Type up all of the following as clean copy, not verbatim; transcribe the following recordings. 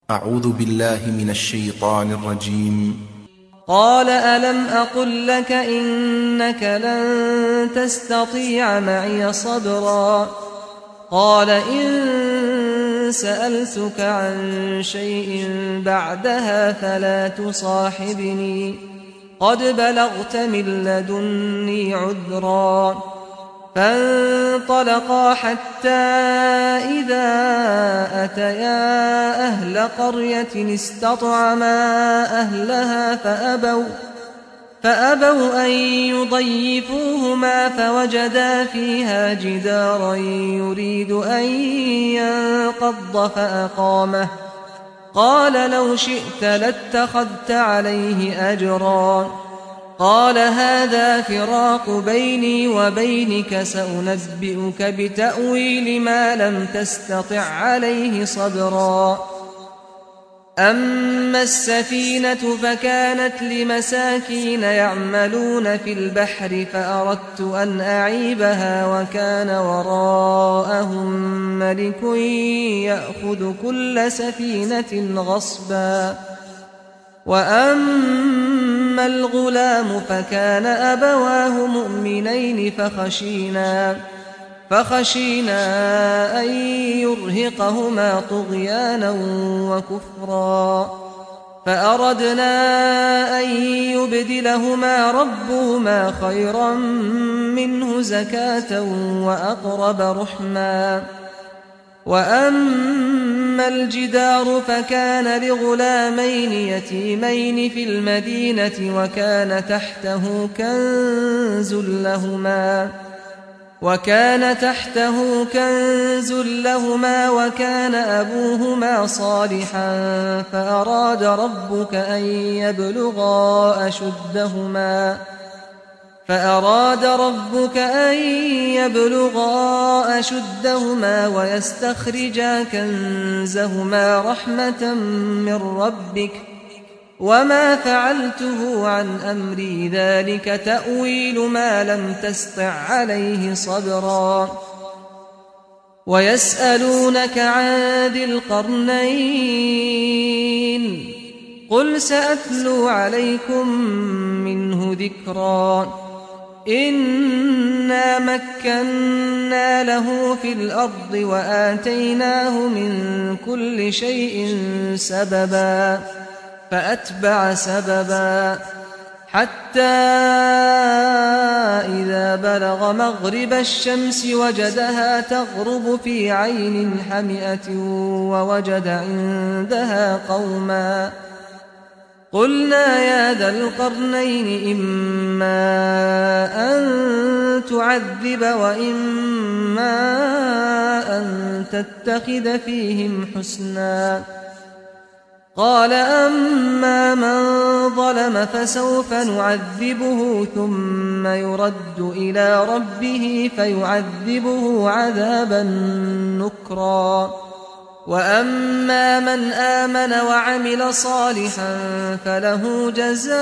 أعوذ بالله من الشيطان الرجيم. قال ألم أقل لك إنك لن تستطيع معي صبرا قال إن سألتك عن شيء بعدها فلا تصاحبني قد بلغت من لدني عذرا فانطلقا حتى إذا أتيا أهل قرية استطعما أهلها فأبوا أن يضيفوهما فوجدا فيها جدارا يريد أن ينقض فأقامه قال لو شئت لاتخذت عليه أجرا قال هذا فراق بيني وبينك سأنبئك بتأويل ما لم تستطع عليه صبرا أما السفينة فكانت لمساكين يعملون في البحر فأردت أن أعيبها وكان وراءهم ملك يأخذ كل سفينة غصبا وأما الغلام فكان أبواه مؤمنين فخشينا أن يرهقهما طغيانا وكفرا فأردنا أن يبدلهما ربهما خيرا منه زكاة وأقرب رحما وأما الجدار فكان لغلامين يتيمين في المدينة وكان تحته كنز لهما وكان أبوهما صالحا فأراد ربك أن يبلغا أشدهما ويستخرجا كنزهما رحمة من ربك وما فعلته عن أمري ذلك تأويل ما لم تسطع عليه صبرا ويسألونك عن ذي القرنين قل سأتلو عليكم منه ذكرا إنا مكنا له في الأرض وآتيناه من كل شيء سببا فأتبع سببا حتى إذا بلغ مغرب الشمس وجدها تغرب في عين حمئة ووجد عندها قوما قلنا يا ذا القرنين إما أن تعذب وإما أن تتخذ فيهم حسنا قال أما من ظلم فسوف نعذبه ثم يرد إلى ربه فيعذبه عذابا نكرا وأما من آمن وعمل صالحا فله جزاء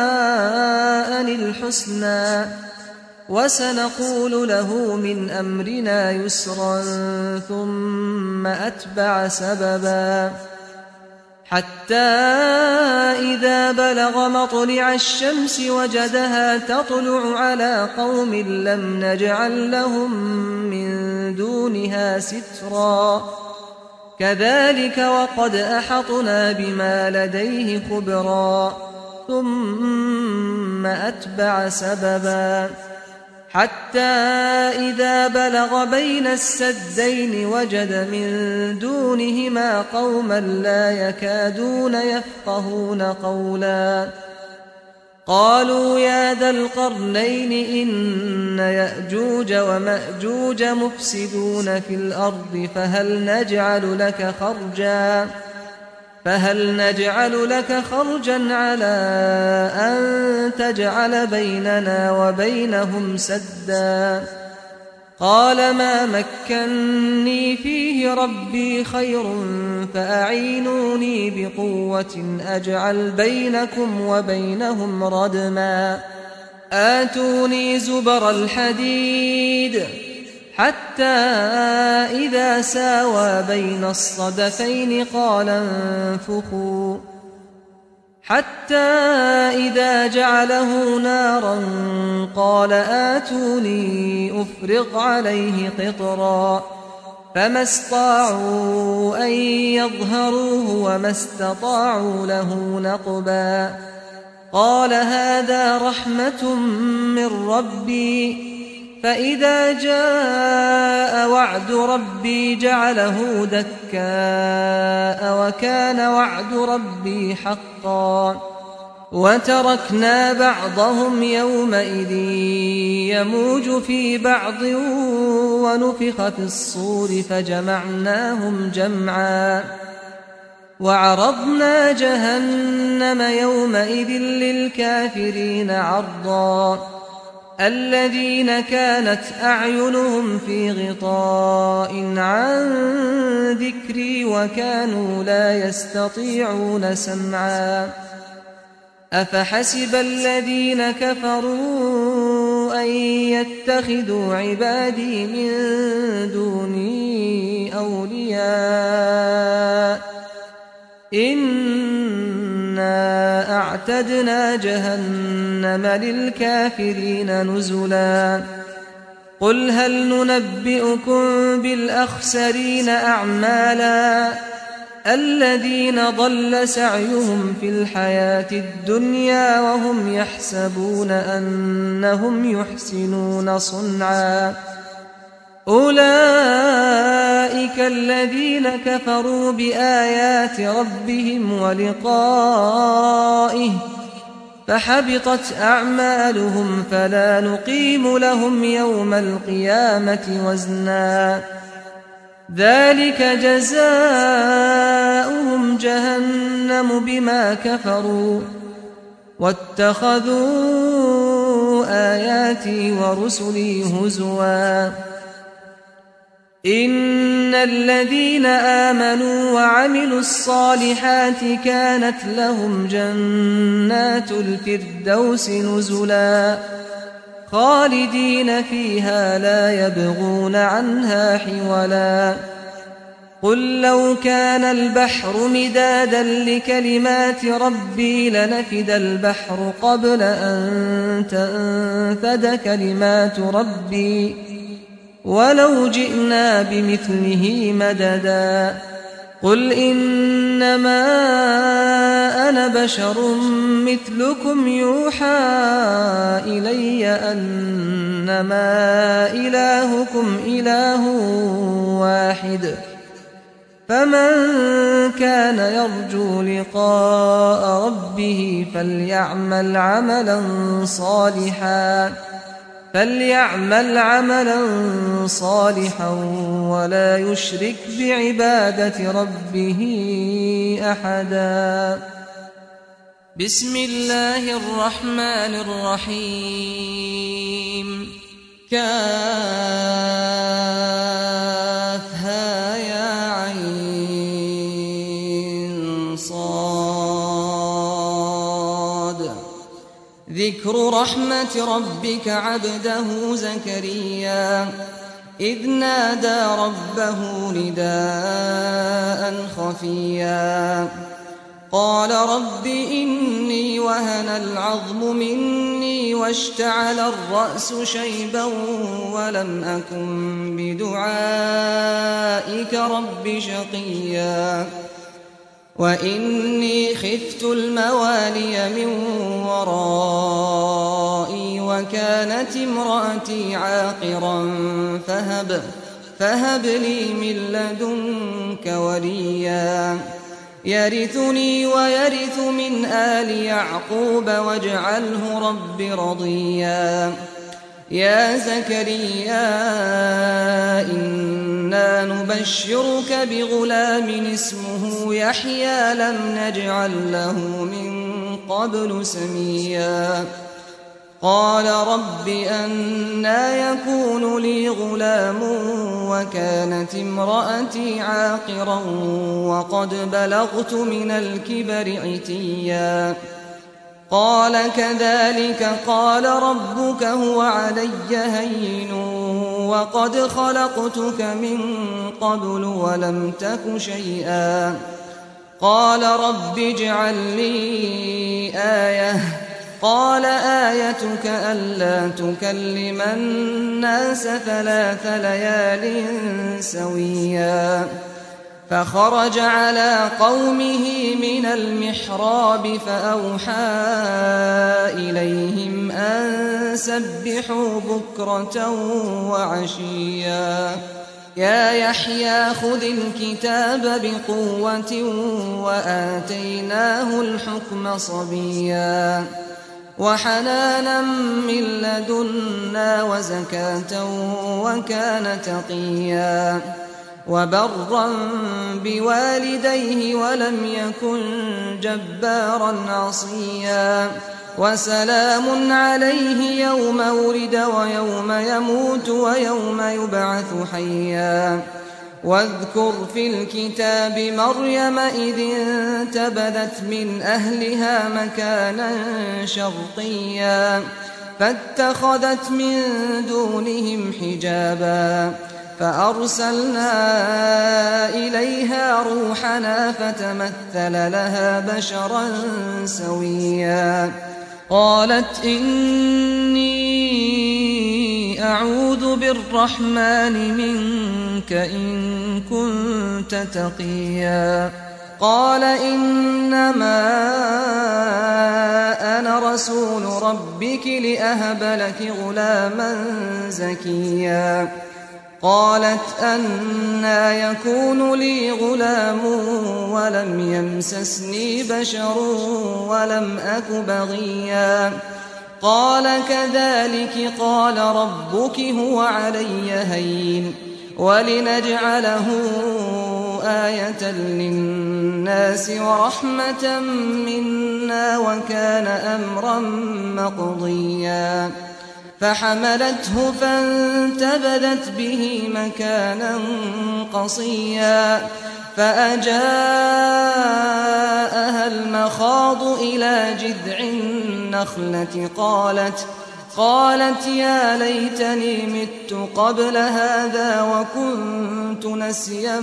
الحسنى وسنقول له من أمرنا يسرا ثم أتبع سببا حتى إذا بلغ مطلع الشمس وجدها تطلع على قوم لم نجعل لهم من دونها سترا كذلك وقد أحطنا بما لديه خبرا ثم أتبع سببا حتى إذا بلغ بين السدين وجد من دونهما قوما لا يكادون يفقهون قولا قالوا يا ذا القرنين إن يأجوج ومأجوج مفسدون في الأرض فهل نجعل لك خرجا على أن تجعل بيننا وبينهم سدا قال ما مكني فيه ربي خير فأعينوني بقوة أجعل بينكم وبينهم ردما آتوني زبر الحديد حتى إذا ساوى بين الصدفين قال انفخوا حتى إذا جعله نارا قال آتوني أفرغ عليه قطرا فما استطاعوا أن يظهروه وما استطاعوا له نقبا قال هذا رحمة من ربي فإذا جاء وعد ربي جعله دكاء وكان وعد ربي حقا وتركنا بعضهم يومئذ يموج في بعض ونفخ في الصور فجمعناهم جمعا وعرضنا جهنم يومئذ للكافرين عرضا الذين كانت أعينهم في غطاء عن ذكري وكانوا لا يستطيعون سمعا أفحسب الذين كفروا أن يتخذوا عبادي من دوني أولياء إنا أعتدنا جهنم للكافرين نزلا قل هل ننبئكم بالأخسرين أعمالا الذين ضل سعيهم في الحياة الدنيا وهم يحسبون أنهم يحسنون صنعا أولئك الذين كفروا بآيات ربهم ولقائه فحبطت أعمالهم فلا نقيم لهم يوم القيامة وزنا ذلك جزاؤهم جهنم بما كفروا واتخذوا آياتي ورسلي هزوا إن الذين آمنوا وعملوا الصالحات كانت لهم جنات الفردوس نزلا خالدين فيها لا يبغون عنها حولا قل لو كان البحر مدادا لكلمات ربي لنفد البحر قبل أن تنفد كلمات ربي ولو جئنا بمثله مددا قل إنما أنا بشر مثلكم يوحى إلي أنما إلهكم إله واحد فمن كان يرجو لقاء ربه فليعمل عملا صالحا ولا يشرك بعبادة ربه أحدا بسم الله الرحمن الرحيم كافها يا عين صاد ذكر رحمة ربك عبده زكريا إذ نادى ربه نداء خفيا قال رب إني وهن العظم مني واشتعل الرأس شيبا ولم أكن بدعائك رب شقيا وإني خفت الموالي من ورائي وكانت امرأتي عاقرا فهب لي من لدنك وليا يرثني ويرث من آل يعقوب واجعله رب رضيا يا زكريا إنا نبشرك بغلام اسمه يحيى لم نجعل له من قبل سميا قال رب أنى يكون لي غلام وكانت امرأتي عاقرا وقد بلغت من الكبر عتيا قال كذلك قال ربك هو علي هين وقد خلقتك من قبل ولم تك شيئا قال رب اجعل لي آية قال آيتك ألا تكلم الناس 3 ليال سويا فخرج على قومه من المحراب فأوحى إليهم أن سبحوا بكرة وعشيا يا يحيى خذ الكتاب بقوة وآتيناه الحكم صبيا وحنانا من لدنا وزكاة وكان تقيا وبرا بوالديه ولم يكن جبارا عصيا وسلام عليه يوم ولد ويوم يموت ويوم يبعث حيا واذكر في الكتاب مريم إذ انتبذت من أهلها مكانا شرقيا فاتخذت من دونهم حجابا فأرسلنا إليها روحنا فتمثل لها بشرا سويا قالت إني أعوذ بالرحمن منك إن كنت تقيا قال إنما أنا رسول ربك لأهب لك غلاما زكيا قالت أنى يكون لي غلام ولم يمسسني بشر ولم أك بغيا قال كذلك قال ربك هو علي هين ولنجعله آية للناس ورحمة منا وكان أمرا مقضيا فحملته فانتبذت به مكانا قصيا فأجاءها المخاض إلى جذع النخلة قالت يا ليتني مت قبل هذا وكنت نسيا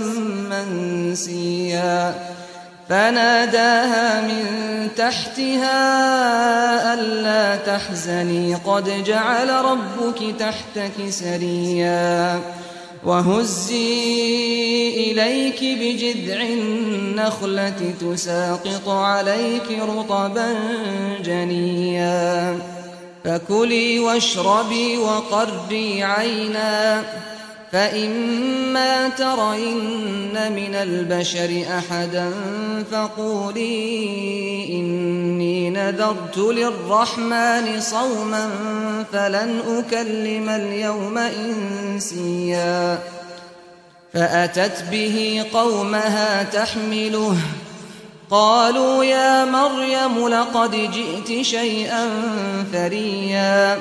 منسيا فناداها من تحتها ألا تحزني قد جعل ربك تحتك سريا وهزي إليك بجذع النخلة تساقط عليك رطبا جنيا فكلي واشربي وقري عينا فإما ترين من البشر أحدا فقولي إني نذرت للرحمن صوما فلن أكلم اليوم إنسيا فأتت به قومها تحمله قالوا يا مريم لقد جئت شيئا فريا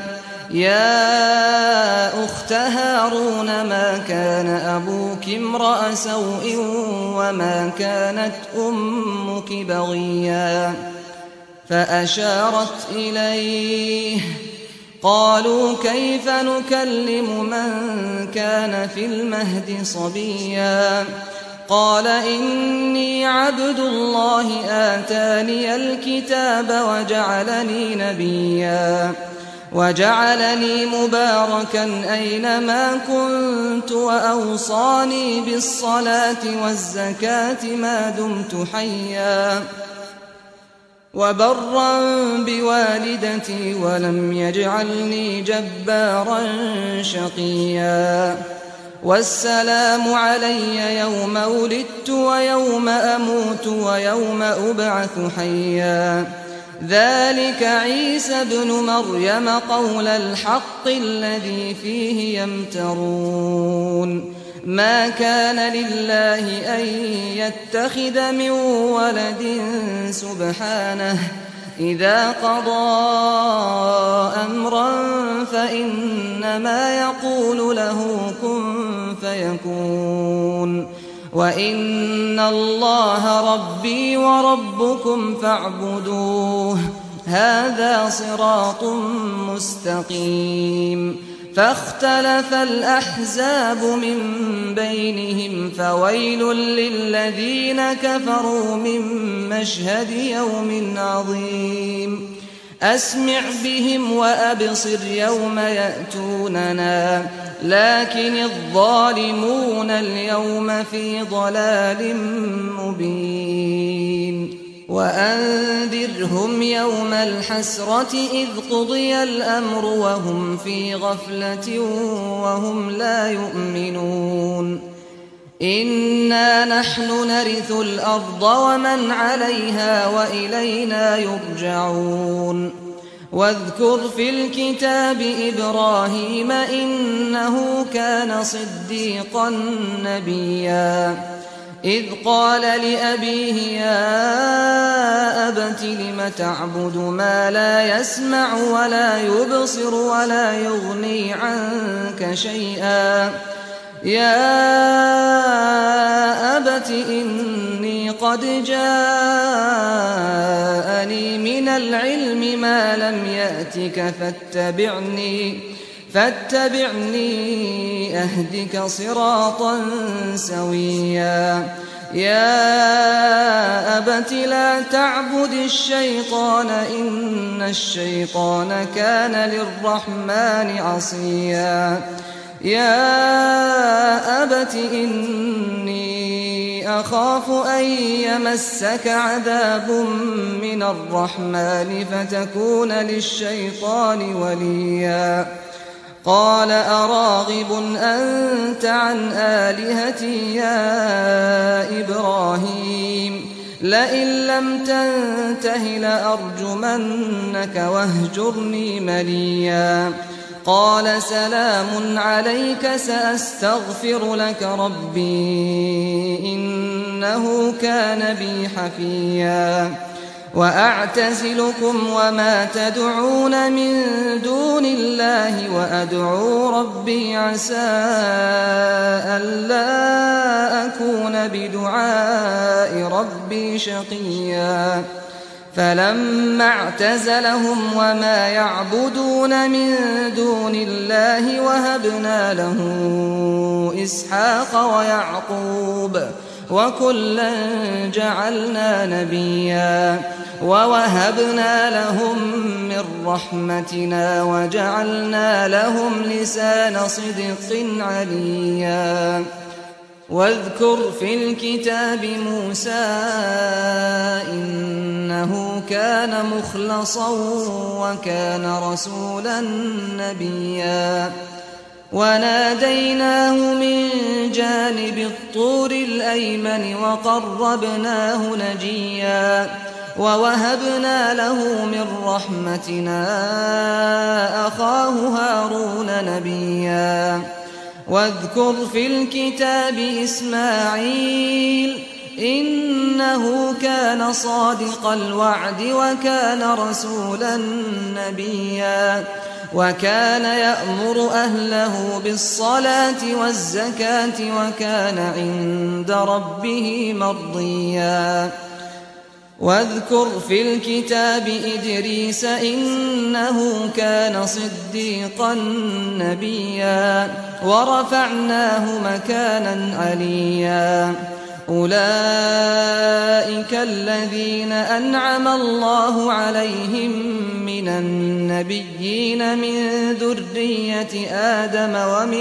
يا أخت هارون ما كان أبوك امرأ سوء وما كانت أمك بغيا فأشارت إليه قالوا كيف نكلم من كان في المهد صبيا قال إني عبد الله آتاني الكتاب وجعلني نبيا وجعلني مباركا أينما كنت وأوصاني بالصلاة والزكاة ما دمت حيا وبرا بوالدتي ولم يجعلني جبارا شقيا والسلام علي يوم ولدت ويوم أموت ويوم أبعث حيا ذلك عيسى ابن مريم قول الحق الذي فيه يمترون ما كان لله أن يتخذ من ولد سبحانه إذا قضى أمرا فإنما يقول له كن فيكون وإن الله ربي وربكم فاعبدوه هذا صراط مستقيم فاختلف الأحزاب من بينهم فويل للذين كفروا من مشهد يوم عظيم أسمع بهم وأبصر يوم يأتوننا لكن الظالمون اليوم في ضلال مبين وأنذرهم يوم الحسرة إذ قضي الأمر وهم في غفلة وهم لا يؤمنون إنا نحن نرث الأرض ومن عليها وإلينا يرجعون واذكر في الكتاب إبراهيم إنه كان صديقا نبيا إذ قال لأبيه يا أبت لم تعبد ما لا يسمع ولا يبصر ولا يغني عنك شيئا يا أبت إني قد جاءني من العلم ما لم يأتك فاتبعني أهدك صراطا سويا يا أبت لا تعبد الشيطان إن الشيطان كان للرحمن عصيا يا أبت إني أخاف أن يمسك عذاب من الرحمن فتكون للشيطان وليا قال أراغب أنت عن آلهتي يا إبراهيم لئن لم تنته لأرجمنك واهجرني مليا قال سلام عليك سأستغفر لك ربي إنه كان بي حفيا وأعتزلكم وما تدعون من دون الله وأدعو ربي عسى ألا أكون بدعاء ربي شقيا فلما اعتزلهم وما يعبدون من دون الله وهبنا له إسحاق ويعقوب وكلا جعلنا نبيا ووهبنا لهم من رحمتنا وجعلنا لهم لسان صدق عليا واذكر في الكتاب موسى إنه كان مخلصا وكان رسولا نبيا وناديناه من جانب الطور الأيمن وقربناه نجيا ووهبنا له من رحمتنا أخاه هارون نبيا واذكر في الكتاب إسماعيل إنه كان صادق الوعد وكان رسولا نبيا وكان يأمر أهله بالصلاة والزكاة وكان عند ربه مرضيا واذكر في الكتاب إدريس إنه كان صديقا نبيا ورفعناه مكانا عليا أولئك الذين أنعم الله عليهم من النبيين من ذرية آدم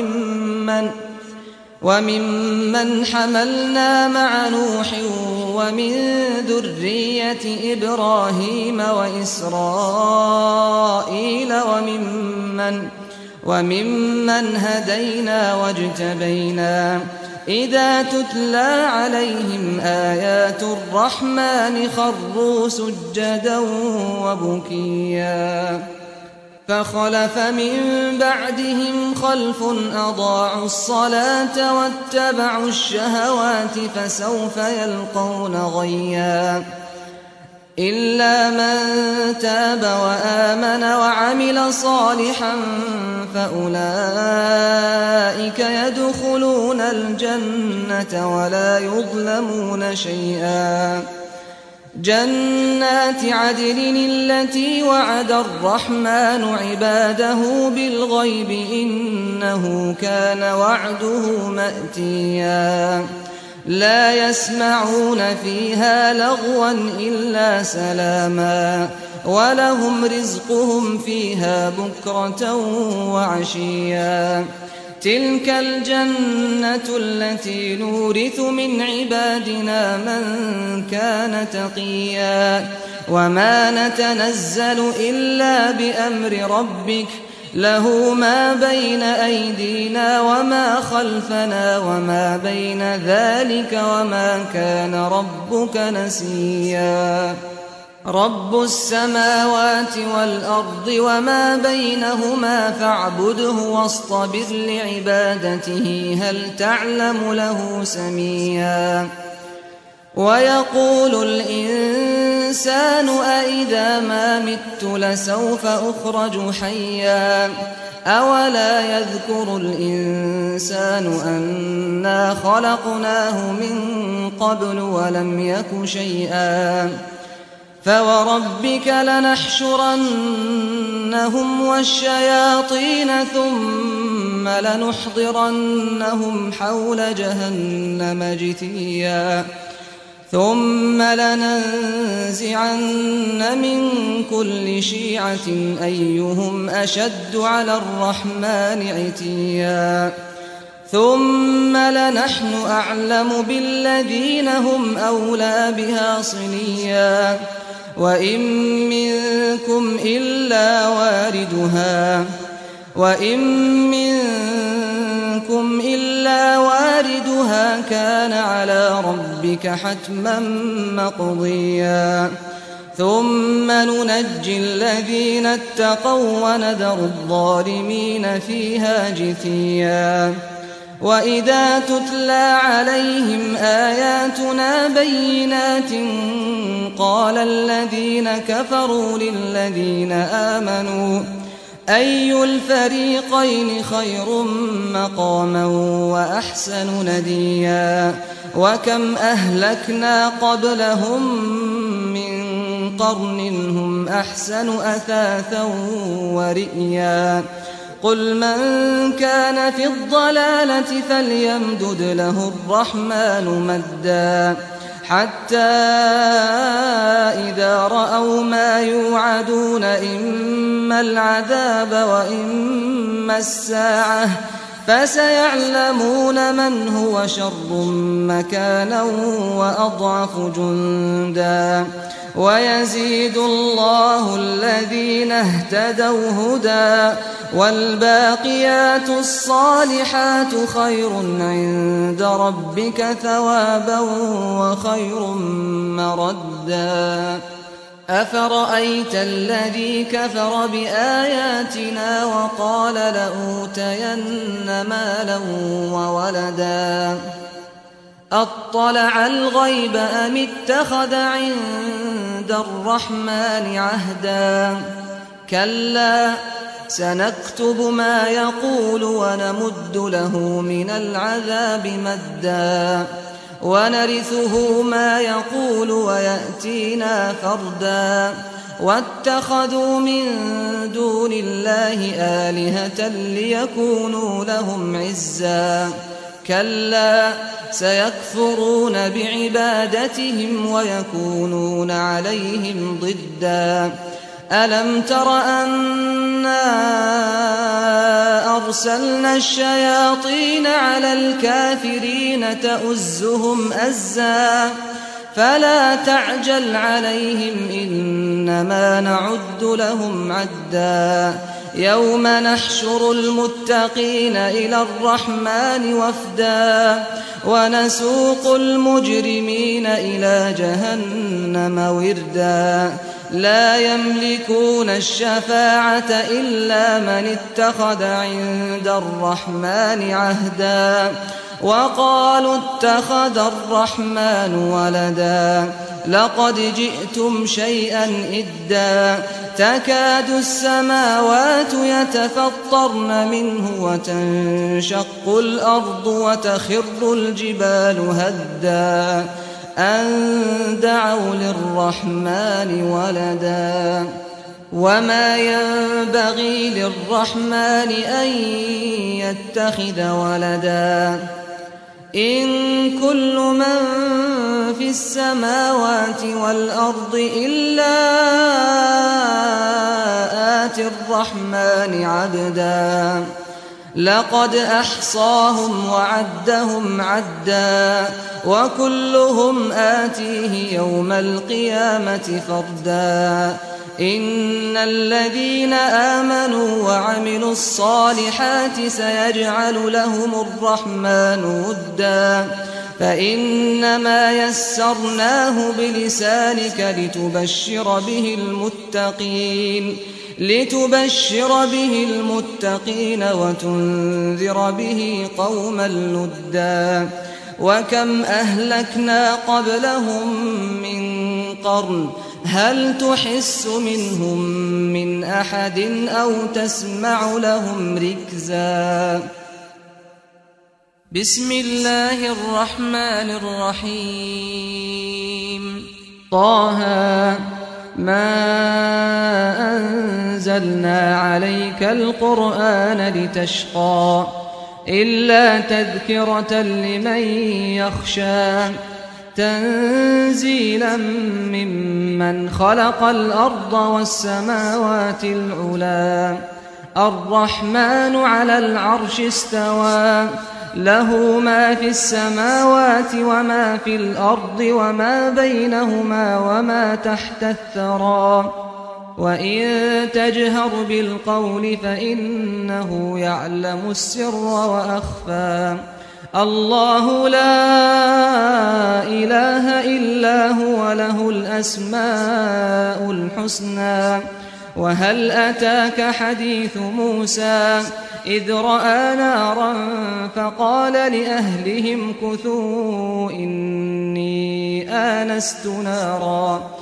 وممن حملنا مع نوح ومن ذرية إبراهيم وإسرائيل وممن هدينا واجتبينا إذا تتلى عليهم آيات الرحمن خروا سجدا وبكيا فخلف من بعدهم خلف أضاعوا الصلاة واتبعوا الشهوات فسوف يلقون غيا إلا من تاب وآمن وعمل صالحا فأولئك يدخلون الجنة ولا يظلمون شيئا جنات عدن التي وعد الرحمن عباده بالغيب إنه كان وعده مأتيا لا يسمعون فيها لغوا إلا سلاما ولهم رزقهم فيها بكرة وعشيا تلك الجنة التي نورث من عبادنا من كان تقيا وما نتنزل إلا بأمر ربك له ما بين أيدينا وما خلفنا وما بين ذلك وما كان ربك نسيا رب السماوات والأرض وما بينهما فاعبده واصطبر لعبادته هل تعلم له سميا ويقول الإنسان أإذا ما مت لسوف أخرج حيا أولا يذكر الإنسان أنا خلقناه من قبل ولم يك شيئا فوربك لنحشرنهم والشياطين ثم لنحضرنهم حول جهنم جثيا ثم لننزعن من كل شيعة أيهم أشد على الرحمن عتيا ثم لنحن أعلم بالذين هم أولى بها صليا وإن منكم إلا واردها كان على ربك حتما مقضيا ثم ننجي الذين اتقوا ونذر الظالمين فيها جثيا وإذا تتلى عليهم آياتنا بينات قال الذين كفروا للذين آمنوا أي الفريقين خير مقاما وأحسن نديا وكم أهلكنا قبلهم من قرن هم أحسن أثاثا ورئيا قل من كان في الضلالة فليمدد له الرحمن مدا حتى إذا رأوا ما يوعدون إما العذاب وإما الساعة فسيعلمون من هو شر مكانا وأضعف جندا ويزيد الله الذين اهتدوا هدى والباقيات الصالحات خير عند ربك ثوابا وخير مردا أفرأيت الذي كفر بآياتنا وقال لأوتين مالا وولدا أطلع الغيب أم اتخذ عند الرحمن عهدا كلا سنكتب ما يقول ونمد له من العذاب مدا ونرثه ما يقول ويأتينا فردا واتخذوا من دون الله آلهة ليكونوا لهم عزا كلا سيكفرون بعبادتهم ويكونون عليهم ضدا ألم تر أنا أرسلنا الشياطين على الكافرين تؤزهم أزا فلا تعجل عليهم إنما نعد لهم عدا يوم نحشر المتقين إلى الرحمن وفدا ونسوق المجرمين إلى جهنم وردا لا يملكون الشفاعة إلا من اتخذ عند الرحمن عهدا وقالوا اتخذ الرحمن ولدا لقد جئتم شيئا إدا تكاد السماوات يتفطرن منه وتنشق الأرض وتخر الجبال هدا أن دعوا للرحمن ولدا وما ينبغي للرحمن أن يتخذ ولدا إن كل من في السماوات والأرض إلا آتي الرحمن عبدا لقد أحصاهم وعدهم عدا وكلهم آتيه يوم القيامة فردا إن الذين آمنوا وعملوا الصالحات سيجعل لهم الرحمن ودا فإنما يسرناه بلسانك لتبشر به المتقين وتنذر به قوما لدا وكم أهلكنا قبلهم من قرن هل تحس منهم من أحد أو تسمع لهم ركزا بسم الله الرحمن الرحيم طه ما أنزلنا عليك القرآن لتشقى إلا تذكرة لمن يخشى تنزيلا ممن خلق الأرض والسماوات العلا الرحمن على العرش استوى له ما في السماوات وما في الأرض وما بينهما وما تحت الثرى وإن تجهر بالقول فإنه يعلم السر وأخفى الله لا إله إلا هو له الأسماء الحسنى وهل أتاك حديث موسى إذ رأى نارا فقال لأهلهم كثوا إني آنست نارا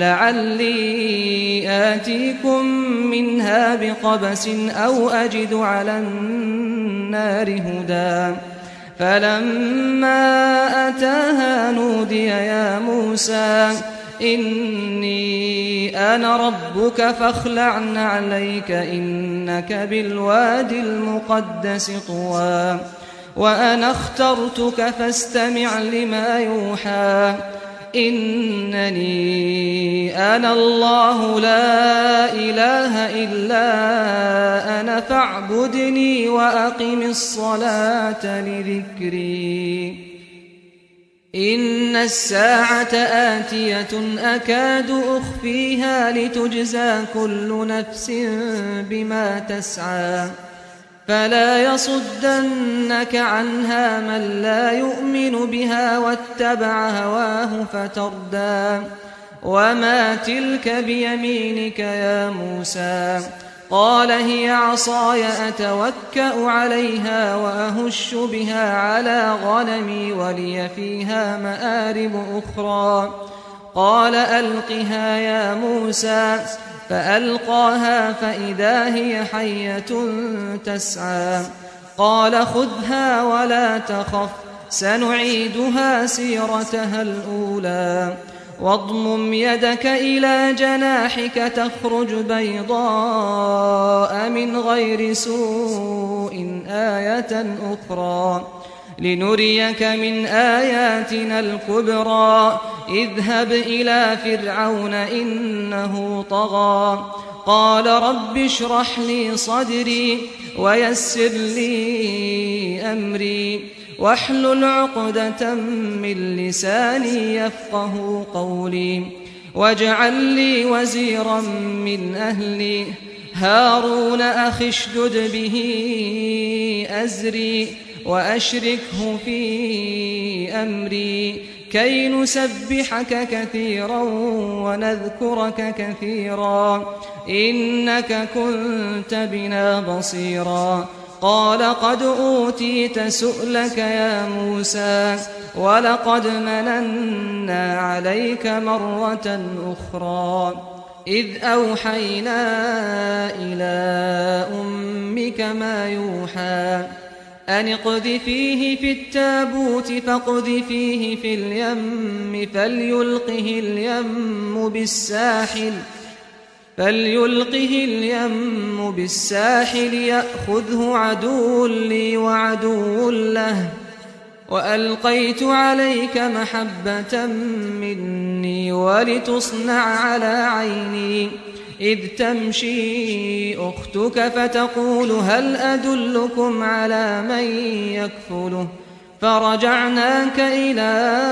لعلي آتيكم منها بقبس أو أجد على النار هدى فلما أتاها نودي يا موسى إني أنا ربك فاخلع نعليك إنك بالوادي المقدس طوى وأنا اخترتك فاستمع لما يوحى إنني أنا الله لا إله إلا أنا فاعبدني وأقم الصلاة لذكري إن الساعة آتية أكاد أخفيها لتجزى كل نفس بما تسعى فلا يصدنك عنها من لا يؤمن بها واتبع هواه فتردى وما تلك بيمينك يا موسى قال هي عصاي أتوكأ عليها وأهش بها على غنمي ولي فيها مآرب أخرى قال ألقها يا موسى فألقاها فإذا هي حية تسعى قال خذها ولا تخف سنعيدها سيرتها الأولى واضمم يدك إلى جناحك تخرج بيضاء من غير سوء آية أخرى لنريك من آياتنا الكبرى اذهب إلى فرعون إنه طغى قال رب اشرح لي صدري ويسر لي أمري واحلل عقدة من لساني يفقه قولي واجعل لي وزيرا من أهلي هارون أخي اشدد به أزري وأشركه في أمري كي نسبحك كثيرا ونذكرك كثيرا إنك كنت بنا بصيرا قال قد أوتيت سؤلك يا موسى ولقد مننا عليك مرة أخرى إذ أوحينا إلى أمك ما يوحى أن اقذفيه في التابوت فاقذفيه في اليم فليلقه اليم بالساحل يأخذه عدو لي وعدو له وألقيت عليك محبة مني ولتصنع على عيني إذ تمشي أختك فتقول هل أدلكم على من يكفله فرجعناك إلى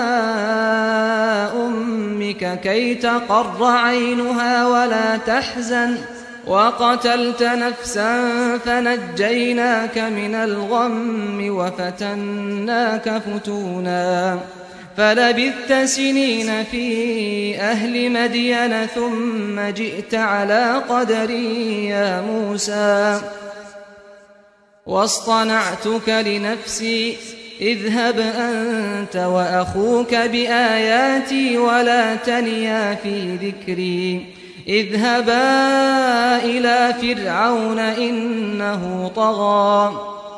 أمك كي تقر عينها ولا تحزن وقتلت نفسا فنجيناك من الغم وفتناك فتونا فلبثت سنين في أهل مدين ثم جئت على قدري يا موسى واصطنعتك لنفسي اذهب أنت وأخوك بآياتي ولا تنيا في ذكري اذهبا إلى فرعون إنه طغى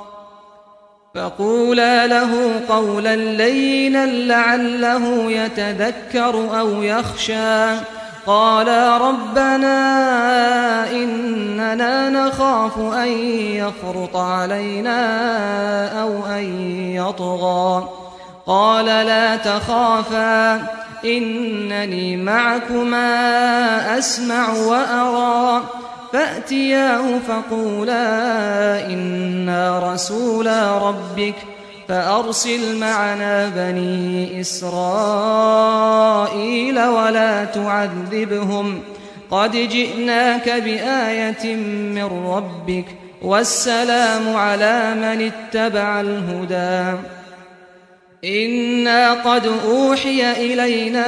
فقولا له قولا لينا لعله يتذكر أو يخشى قالا ربنا إننا نخاف أن يفرط علينا أو أن يطغى قال لا تخافا إنني معكما أسمع وأرى فأتياه فقولا إنا رسولا ربك فأرسل معنا بني إسرائيل ولا تعذبهم قد جئناك بآية من ربك والسلام على من اتبع الهدى إنا قد أوحي إلينا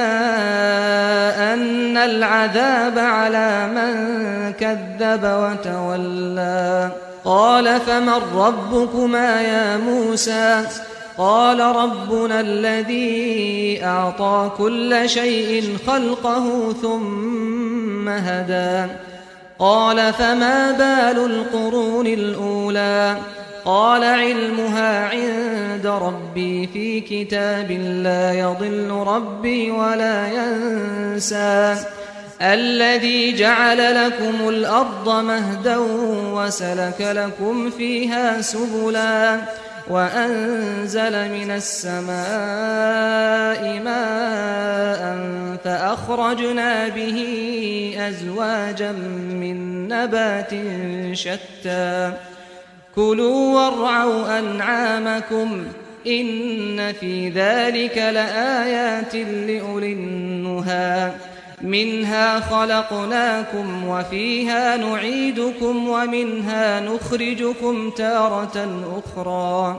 أن العذاب على من كذب وتولى قال فمن ربكما يا موسى قال ربنا الذي أعطى كل شيء خلقه ثم هدى قال فما بال القرون الأولى قال علمها عند ربي في كتاب لا يضل ربي ولا ينسى الذي جعل لكم الأرض مهدا وسلك لكم فيها سبلا وأنزل من السماء ماء فأخرجنا به أزواجا من نبات شتى كلوا وارعوا أنعامكم إن في ذلك لآيات لأولي النهى منها خلقناكم وفيها نعيدكم ومنها نخرجكم تارة أخرى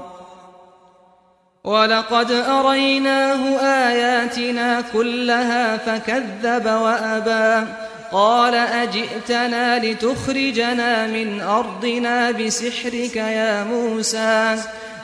ولقد أريناه آياتنا كلها فكذب وأبى قال أجئتنا لتخرجنا من أرضنا بسحرك يا موسى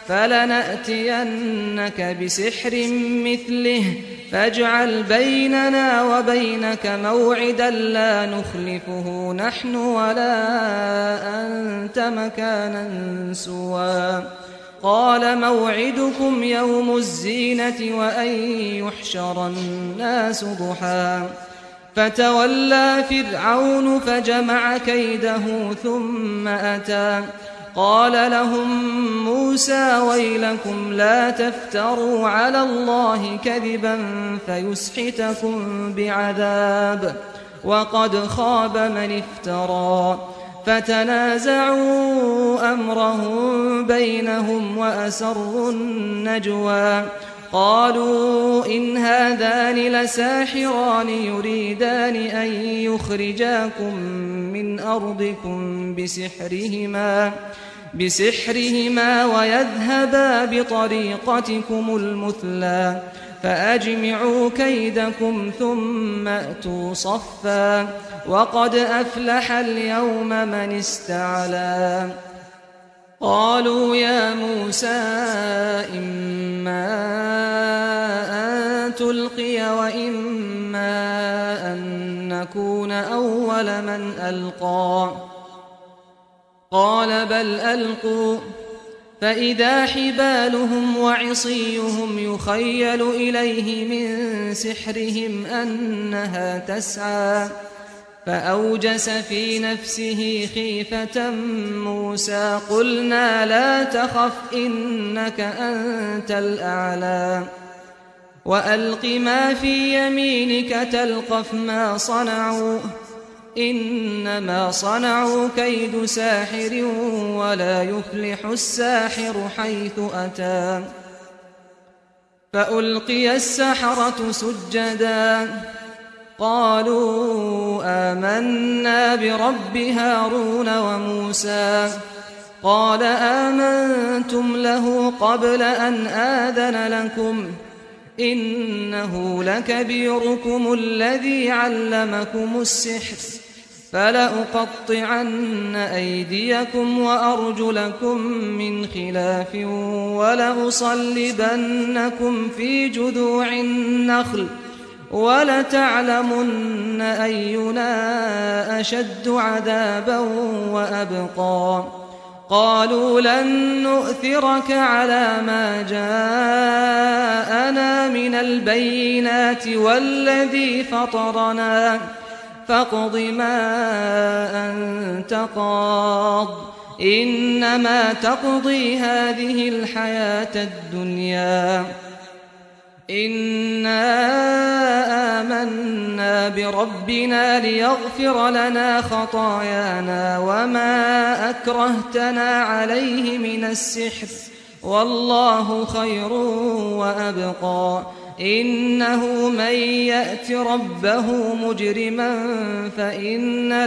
فلنأتينك بسحر مثله فاجعل بيننا وبينك موعدا لا نخلفه نحن ولا أنت مكانا سوى قال موعدكم يوم الزينة وأن يحشر الناس ضحى فتولى فرعون فجمع كيده ثم أتى قال لهم موسى ويلكم لا تفتروا على الله كذبا فيسحتكم بعذاب وقد خاب من افترى فتنازعوا أمرهم بينهم وأسروا النجوى قالوا إن هذان لساحران يريدان أن يخرجاكم من أرضكم بسحرهما ويذهبا بطريقتكم المثلى فأجمعوا كيدكم ثم أتوا صفا وقد أفلح اليوم من استعلى قالوا يا موسى إما أن تلقي وإما أن نكون أول من ألقى قال بل ألقوا فإذا حبالهم وعصيهم يخيل إليه من سحرهم أنها تسعى فأوجس في نفسه خيفة موسى قلنا لا تخف إنك أنت الأعلى وألق ما في يمينك تلقف ما صنعوا إنما صنعوا كيد ساحر ولا يفلح الساحر حيث أتى فألقي السحرة سجدا قالوا آمنا برب هارون وموسى قال آمنتم له قبل أن آذن لكم إنه لكبيركم الذي علمكم السحر فلأقطعن أيديكم وأرجلكم من خلاف ولأصلبنكم في جذوع النخل ولتعلمن أينا أشد عذابا وأبقى قالوا لن نؤثرك على ما جاءنا من البينات والذي فطرنا فاقض ما أنت قاض إنما تقضي هذه الحياة الدنيا إنا آمنا بربنا ليغفر لنا خطايانا وما أكرهتنا عليه من السحر والله خير وأبقى إنه من يأت ربه مجرما فإن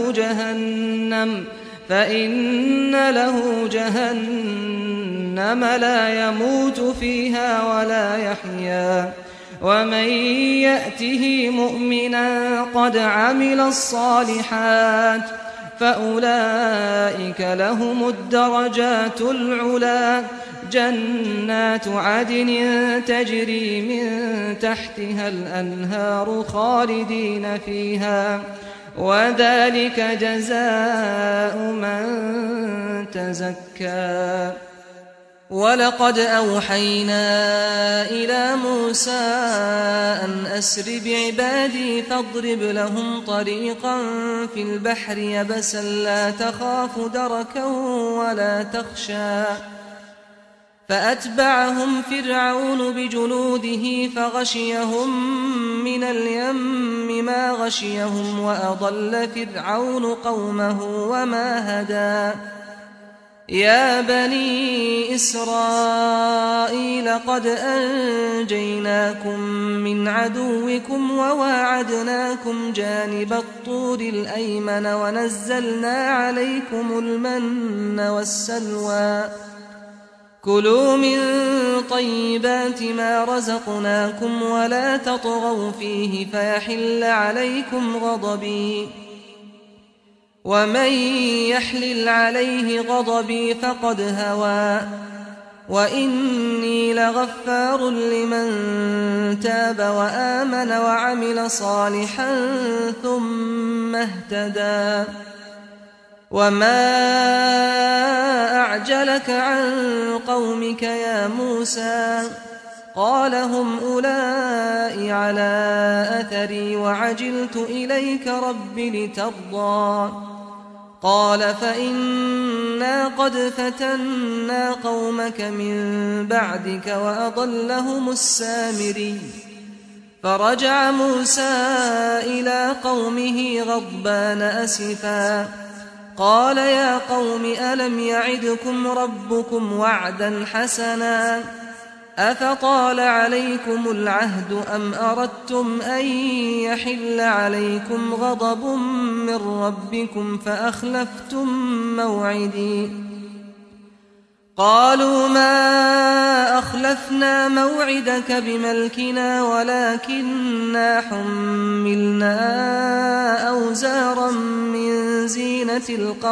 له جهنم لا يموت فيها ولا يحيا ومن يأته مؤمنا قد عمل الصالحات فأولئك لهم الدرجات العلى جنات عدن تجري من تحتها الأنهار خالدين فيها وذلك جزاء من تزكى ولقد أوحينا إلى موسى أن أسر بعبادي فاضرب لهم طريقا في البحر يبسا لا تخاف دركا ولا تخشى فأتبعهم فرعون بجنوده فغشيهم من اليم ما غشيهم وأضل فرعون قومه وما هدى يا بني إسرائيل قد أنجيناكم من عدوكم وواعدناكم جانب الطور الأيمن ونزلنا عليكم المن والسلوى كلوا من طيبات ما رزقناكم ولا تطغوا فيه فيحل عليكم غضبي ومن يحلل عليه غضبي فقد هوى وإني لغفار لمن تاب وآمن وعمل صالحا ثم اهتدى وما أعجلك عن قومك يا موسى قال هم أولئك على أثري وعجلت إليك رب لترضى قال فإنا قد فتنا قومك من بعدك وأضلهم السامري فرجع موسى إلى قومه غضبان أسفا قال يا قوم ألم يعدكم ربكم وعدا حسنا أفطال عليكم العهد أم أردتم أن يحل عليكم غضب من ربكم فأخلفتم موعدي قالوا ما أخلفنا موعدك بملكنا ولكننا حملنا أوزارا من زينة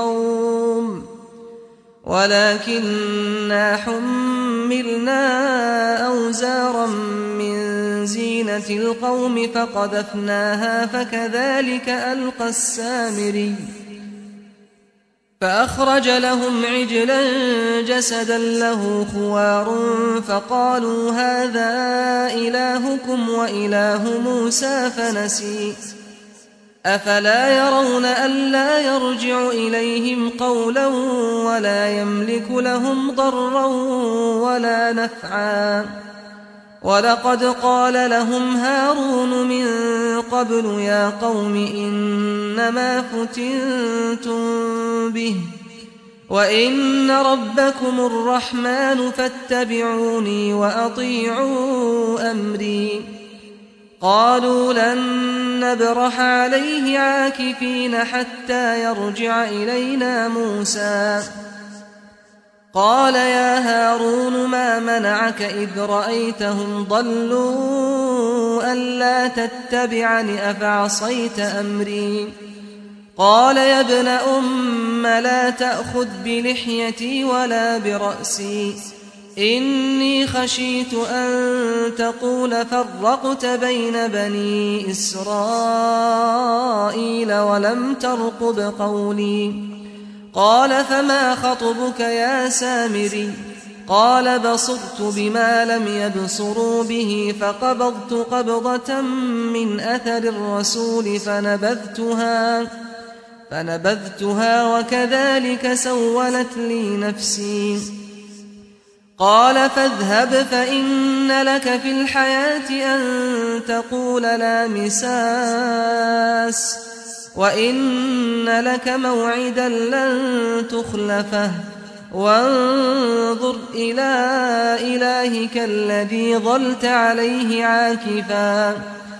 القوم فقذفناها فكذلك ألقى السامري. فقذفناها فكذلك ألقى السامري. فألقى السامري عصاه فإذا هي تلقف ما صنعوا إنما صنعوا كيد ساحر ولا يفلح الساحر حيث أتى فأوجس في نفسه خيفة موسى قلنا لا تخف إنك أنت الأعلى وألق ما في يمينك تلقف ما صنعوا إنما صنعوا كيد ساحر ولا يفلح الساحر حيث أتى فأخرج لهم عجلا جسدا له خوار فقالوا هذا إلهكم وإله موسى فنسي أفلا يرون ألا يرجع إليهم قولا ولا يملك لهم ضرا ولا نفعا ولقد قال لهم هارون من قبل يا قوم إنما فتنتم به وإن ربكم الرحمن فاتبعوني وأطيعوا أمري قالوا لن نبرح عليه عاكفين حتى يرجع إلينا موسى قال يا هارون ما منعك إذ رأيتهم ضلوا ألا تتبعني أفعصيت أمري قال يا ابن أم لا تأخذ بلحيتي ولا برأسي إني خشيت أن تقول فرقت بين بني إسرائيل ولم ترقب قولي قال فما خطبك يا سامري قال بصرت بما لم يبصروا به فقبضت قبضة من أثر الرسول فنبذتها وكذلك سولت لي نفسي قال فاذهب فإن لك في الحياة أن تقول لا مساس وإن لك موعدا لن تخلفه وانظر إلى إلهك الذي ظلت عليه عاكفا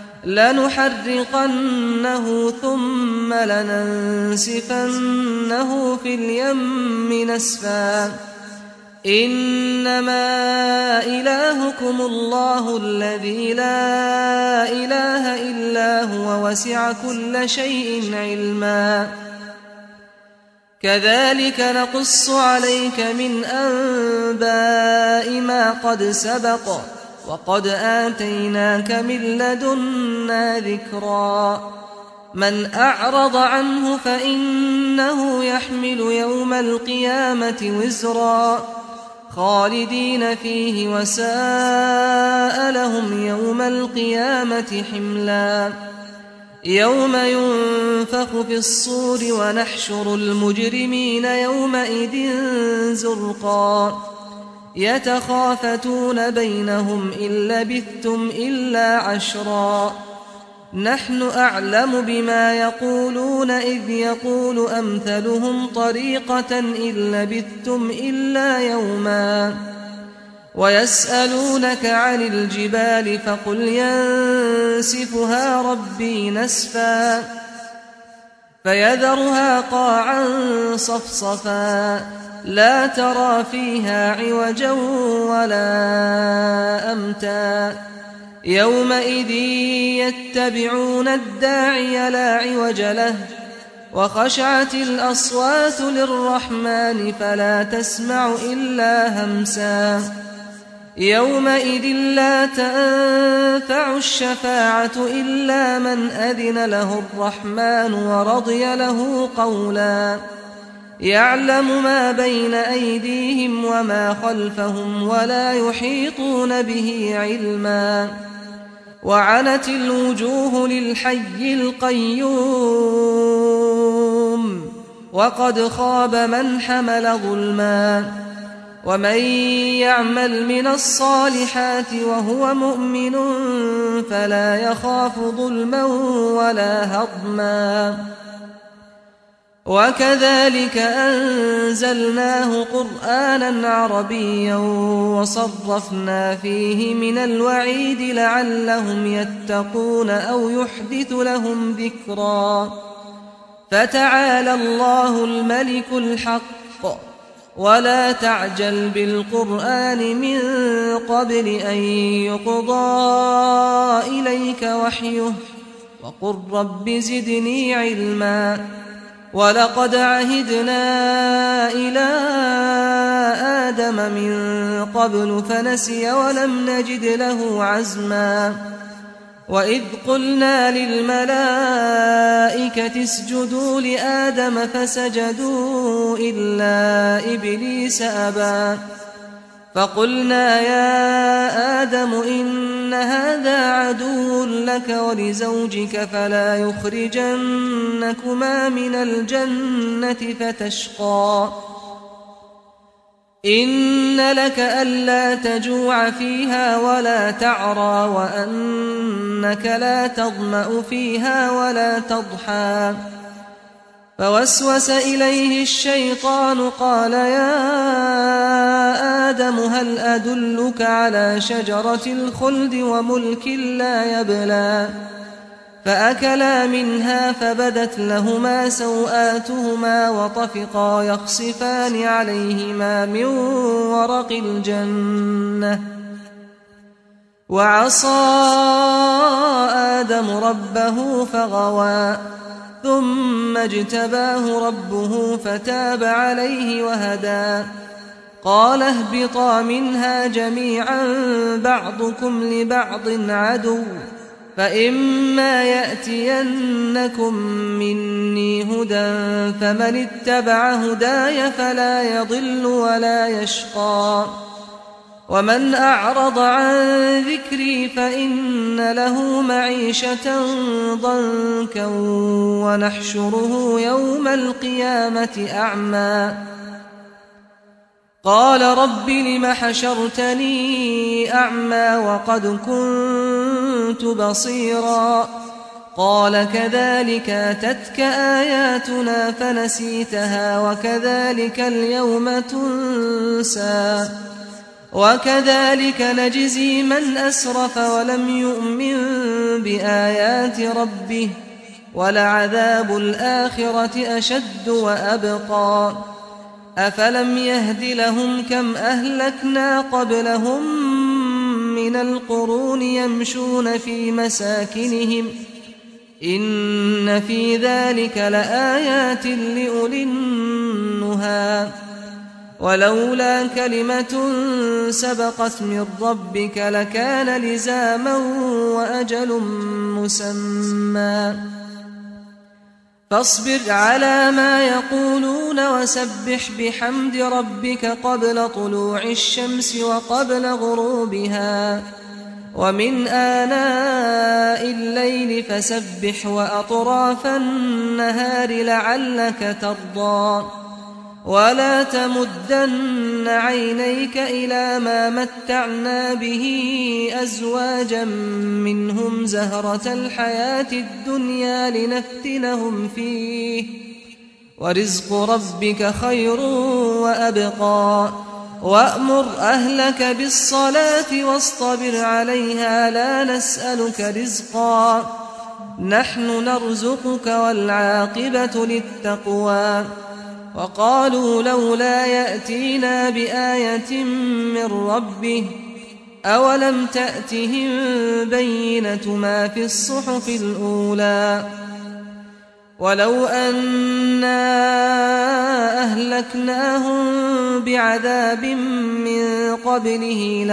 لنحرقنه ثم لننسفنه في اليم نسفا إنما إلهكم الله الذي لا إله إلا هو وسع كل شيء علما كذلك نقص عليك من أنباء ما قد سبق وقد آتيناك من لدنا ذكرا من أعرض عنه فإنه يحمل يوم القيامة وزرا خالدين فيه وساء لهم يوم القيامة حملا يوم ينفخ في الصور ونحشر المجرمين يومئذ زرقا يتخافتون بينهم إن لبثتم إلا عشرا نحن أعلم بما يقولون إذ يقول أمثلهم طريقة إن لبثتم إلا يوما ويسألونك عن الجبال فقل ينسفها ربي نسفا فيذرها قاعا صفصفا لا ترى فيها عوجا ولا أمتا يومئذ يتبعون الداعي لا عوج له وخشعت الأصوات للرحمن فلا تسمع إلا همسا يومئذ لا تنفع الشفاعة إلا من أذن له الرحمن ورضي له قولا يعلم ما بين أيديهم وما خلفهم ولا يحيطون به علما وعنت الوجوه للحي القيوم وقد خاب من حمل ظلما ومن يعمل من الصالحات وهو مؤمن فلا يخاف ظلما ولا هضما وكذلك أنزلناه قرآنا عربيا وصرفنا فيه من الوعيد لعلهم يتقون أو يحدث لهم ذكرا فتعالى الله الملك الحق ولا تعجل بالقرآن من قبل أن يقضى إليك وحيه وقل رب زدني علما ولقد عهدنا إلى آدم من قبل فنسي ولم نجد له عزما وإذ قلنا للملائكة الْمَلَائِكَةِ اسْجُدُوا لِآدَمَ فَسَجَدُوا إِلَّا إِبْلِيسَ أَبَى فَقُلْنَا يَا آدَمُ إِنَّ هَذَا عَدُوٌّ لَكَ وَلِزَوْجِكَ فَلَا يُخْرِجَنَّكُمَا مِنَ الْجَنَّةِ فَتَشْقَىٰ إِنَّ لَكَ أَلَّا تَجُوعَ فِيهَا وَلَا تَعْرَىٰ وَأَنَّكَ لَا تَظْمَأُ فِيهَا وَلَا تَضْحَىٰ فوسوس إليه الشيطان قال يا آدم هل أدلك على شجرة الخلد وملك لا يبلى فأكلا منها فبدت لهما سوآتهما وطفقا يخصفان عليهما من ورق الجنة وعصى آدم ربه فغوى ثم اجتباه ربه فتاب عليه وهدى قال اهبطا منها جميعا بعضكم لبعض عدو فإما يأتينكم مني هدى فمن اتبع هداي فلا يضل ولا يشقى ومن أعرض عن ذكري فإن له معيشة ضنكا ونحشره يوم القيامة أعمى قال رب لم حشرتني أعمى وقد كنت بصيرا قال كذلك أتتك آياتنا فنسيتها وكذلك اليوم تنسى وكذلك نجزي من أسرف ولم يؤمن بآيات ربه ولعذاب الآخرة أشد وأبقى أفلم يهد لهم كم أهلكنا قبلهم من القرون يمشون في مساكنهم إن في ذلك لآيات لأولي النهى ولولا كلمة سبقت من ربك لكان لزاما وأجل مسمى فاصبر على ما يقولون وسبح بحمد ربك قبل طلوع الشمس وقبل غروبها ومن آناء الليل فسبح وأطراف النهار لعلك ترضى ولا تمدن عينيك إلى ما متعنا به أزواجا منهم زهرة الحياة الدنيا لنفتنهم فيه ورزق ربك خير وأبقى وأمر أهلك بالصلاة واصطبر عليها لا نسألك رزقا نحن نرزقك والعاقبة للتقوى وقالوا لولا يأتينا بآية من ربه أولم تأتهم بينة ما في الصحف الأولى ولو أنا أهلكناهم بعذاب من قبله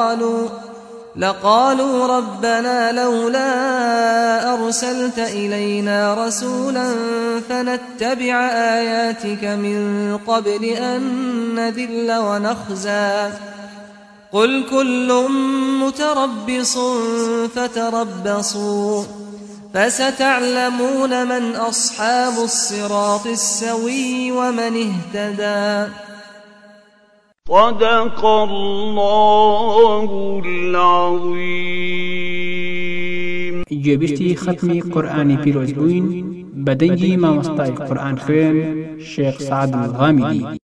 لقالوا ربنا لولا أرسلت إلينا رسولا فنتبع آياتك من قبل أن نذل ونخزى قل كل متربص فتربصوا فستعلمون من أصحاب الصراط السوي ومن اهتدى صدق الله العظيم. گوێبیستی ختمی قورئانی پیرۆز بووین بە دەنگی مامۆستای قورئان خوێن شێخ سەعەد الغامدی.